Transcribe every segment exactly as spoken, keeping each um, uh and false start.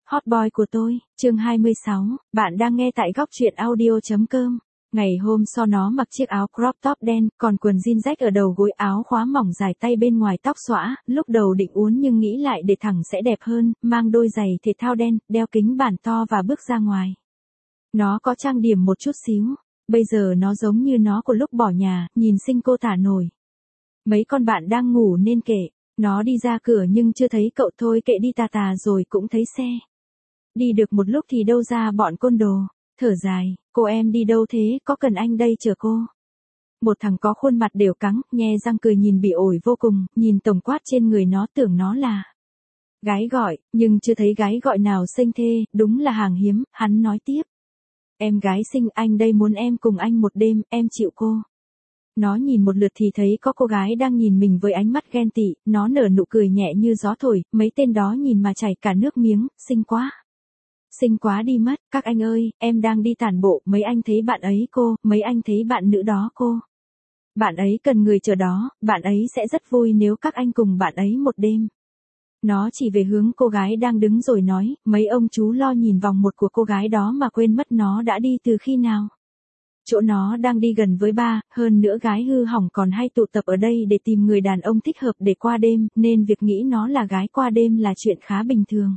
Hot boy của tôi, chương hai mươi sáu, bạn đang nghe tại góc truyện audio.com. Ngày hôm sau nó mặc chiếc áo crop top đen, còn quần jean rách ở đầu gối, áo khóa mỏng dài tay bên ngoài tóc xõa, lúc đầu định uốn nhưng nghĩ lại để thẳng sẽ đẹp hơn, mang đôi giày thể thao đen, đeo kính bản to và bước ra ngoài. Nó có trang điểm một chút xíu, bây giờ nó giống như nó của lúc bỏ nhà, nhìn xinh cô tả nổi. Mấy con bạn đang ngủ nên kệ. Nó đi ra cửa nhưng chưa thấy cậu, thôi kệ đi, tà tà rồi cũng thấy xe. Đi được một lúc thì đâu ra bọn côn đồ, thở dài, cô em đi đâu thế, có cần anh đây chở cô? Một thằng có khuôn mặt đều cắng, nhe răng cười nhìn bị ổi vô cùng, nhìn tổng quát trên người nó tưởng nó là gái gọi, nhưng chưa thấy gái gọi nào xinh thê, đúng là hàng hiếm, hắn nói tiếp. Em gái xinh, anh đây muốn em cùng anh một đêm, em chịu cô. Nó nhìn một lượt thì thấy có cô gái đang nhìn mình với ánh mắt ghen tị, nó nở nụ cười nhẹ như gió thổi, mấy tên đó nhìn mà chảy cả nước miếng, xinh quá. Xinh quá đi mất, các anh ơi, em đang đi tản bộ, mấy anh thấy bạn ấy cô, mấy anh thấy bạn nữ đó cô. Bạn ấy cần người chờ đó, bạn ấy sẽ rất vui nếu các anh cùng bạn ấy một đêm. Nó chỉ về hướng cô gái đang đứng rồi nói, mấy ông chú lo nhìn vòng một của cô gái đó mà quên mất nó đã đi từ khi nào. Chỗ nó đang đi gần với ba, hơn nữa gái hư hỏng còn hay tụ tập ở đây để tìm người đàn ông thích hợp để qua đêm, nên việc nghĩ nó là gái qua đêm là chuyện khá bình thường.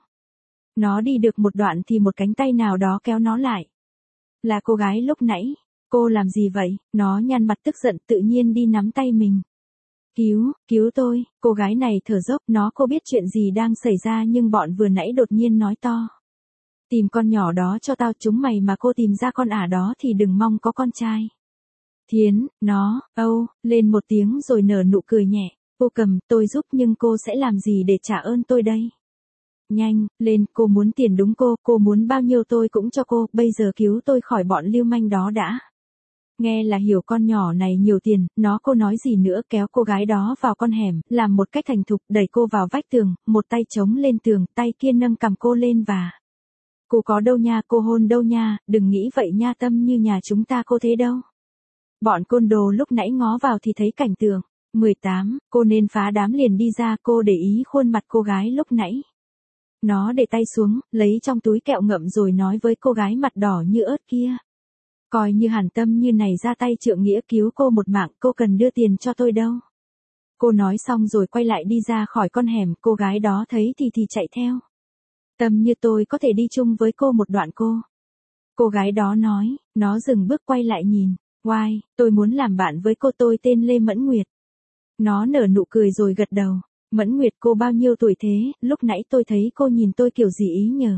Nó đi được một đoạn thì một cánh tay nào đó kéo nó lại. Là cô gái lúc nãy. Cô làm gì vậy? Nó nhăn mặt tức giận, tự nhiên đi nắm tay mình. Cứu, cứu tôi, cô gái này thở dốc, nó cô biết chuyện gì đang xảy ra nhưng bọn vừa nãy đột nhiên nói to. Tìm con nhỏ đó cho tao, chúng mày mà cô tìm ra con ả đó thì đừng mong có con trai. Thiến, nó, âu, lên một tiếng rồi nở nụ cười nhẹ. Cô cầm, tôi giúp nhưng cô sẽ làm gì để trả ơn tôi đây? Nhanh, lên, cô muốn tiền đúng cô, cô muốn bao nhiêu tôi cũng cho cô, bây giờ cứu tôi khỏi bọn lưu manh đó đã. Nghe là hiểu con nhỏ này nhiều tiền, nó cô nói gì nữa, kéo cô gái đó vào con hẻm, làm một cách thành thục, đẩy cô vào vách tường, một tay chống lên tường, tay kia nâng cầm cô lên và... Cô có đâu nha, cô hôn đâu nha, đừng nghĩ vậy nha, tâm như nhà chúng ta cô thế đâu. Bọn côn đồ lúc nãy ngó vào thì thấy cảnh tượng. mười tám, cô nên phá đám liền đi ra, cô để ý khuôn mặt cô gái lúc nãy. Nó để tay xuống, lấy trong túi kẹo ngậm rồi nói với cô gái mặt đỏ như ớt kia. Coi như hàn tâm như này ra tay trượng nghĩa cứu cô một mạng, cô cần đưa tiền cho tôi đâu. Cô nói xong rồi quay lại đi ra khỏi con hẻm, cô gái đó thấy thì thì chạy theo. Tâm như tôi có thể đi chung với cô một đoạn cô. Cô gái đó nói, nó dừng bước quay lại nhìn. Oai, tôi muốn làm bạn với cô, tôi tên Lê Mẫn Nguyệt. Nó nở nụ cười rồi gật đầu. Mẫn Nguyệt, cô bao nhiêu tuổi thế, lúc nãy tôi thấy cô nhìn tôi kiểu gì ý nhờ.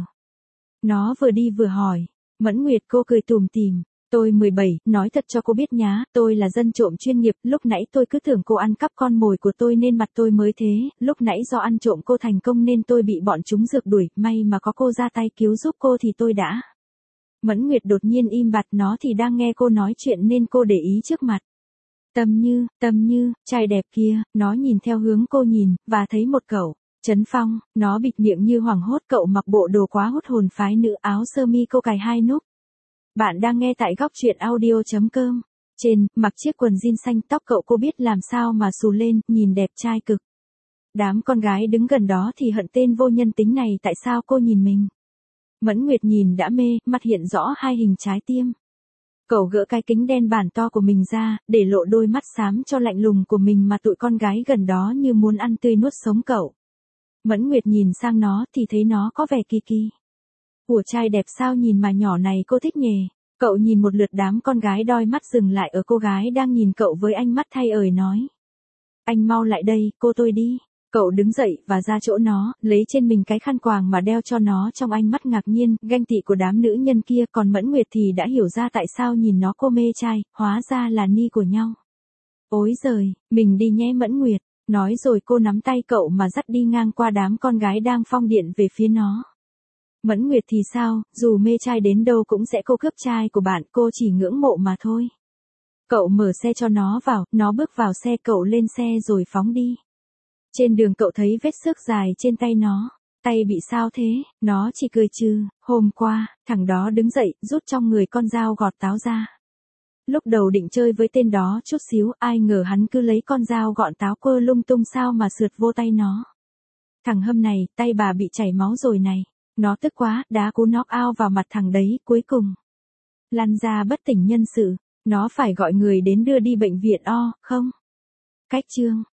Nó vừa đi vừa hỏi. Mẫn Nguyệt, cô cười tủm tỉm. Tôi mười bảy, nói thật cho cô biết nhá, tôi là dân trộm chuyên nghiệp, lúc nãy tôi cứ tưởng cô ăn cắp con mồi của tôi nên mặt tôi mới thế, lúc nãy do ăn trộm cô thành công nên tôi bị bọn chúng rượt đuổi, may mà có cô ra tay cứu giúp cô thì tôi đã. Mẫn Nguyệt đột nhiên im bặt, nó thì đang nghe cô nói chuyện nên cô để ý trước mặt. Tâm Như, Tâm Như, trai đẹp kia, nó nhìn theo hướng cô nhìn, và thấy một cậu. Trấn Phong, nó bịt miệng như hoảng hốt, cậu mặc bộ đồ quá hút hồn phái nữ, áo sơ mi cô cài hai nút. Bạn đang nghe tại góc truyện audio.com. Trên, mặc chiếc quần jean xanh, tóc cậu cô biết làm sao mà xù lên, nhìn đẹp trai cực. Đám con gái đứng gần đó thì hận tên vô nhân tính này, tại sao cô nhìn mình. Mẫn Nguyệt nhìn đã mê, mặt hiện rõ hai hình trái tim. Cậu gỡ cái kính đen bản to của mình ra, để lộ đôi mắt xám cho lạnh lùng của mình mà tụi con gái gần đó như muốn ăn tươi nuốt sống cậu. Mẫn Nguyệt nhìn sang nó thì thấy nó có vẻ kỳ kỳ. Ủa trai đẹp sao nhìn mà nhỏ này cô thích nhề. Cậu nhìn một lượt đám con gái, đôi mắt dừng lại ở cô gái đang nhìn cậu với ánh mắt thay ời nói. Anh mau lại đây, cô tôi đi. Cậu đứng dậy và ra chỗ nó, lấy trên mình cái khăn quàng mà đeo cho nó trong ánh mắt ngạc nhiên, ganh tị của đám nữ nhân kia, còn Mẫn Nguyệt thì đã hiểu ra tại sao nhìn nó cô mê trai, hóa ra là ni của nhau. Ối giời, mình đi nhé Mẫn Nguyệt, nói rồi cô nắm tay cậu mà dắt đi ngang qua đám con gái đang phong điện về phía nó. Mẫn Nguyệt thì sao, dù mê trai đến đâu cũng sẽ cô cướp trai của bạn, cô chỉ ngưỡng mộ mà thôi. Cậu mở xe cho nó vào, nó bước vào xe, cậu lên xe rồi phóng đi. Trên đường cậu thấy vết xước dài trên tay nó. Tay bị sao thế, nó chỉ cười trừ. Hôm qua, thằng đó đứng dậy, rút trong người con dao gọt táo ra. Lúc đầu định chơi với tên đó chút xíu, ai ngờ hắn cứ lấy con dao gọt táo quơ lung tung sao mà sượt vô tay nó. Thằng hâm này, tay bà bị chảy máu rồi này. Nó tức quá, đá cú knock out vào mặt thằng đấy, cuối cùng. Lăn ra bất tỉnh nhân sự, nó phải gọi người đến đưa đi bệnh viện o, không? Cách chương.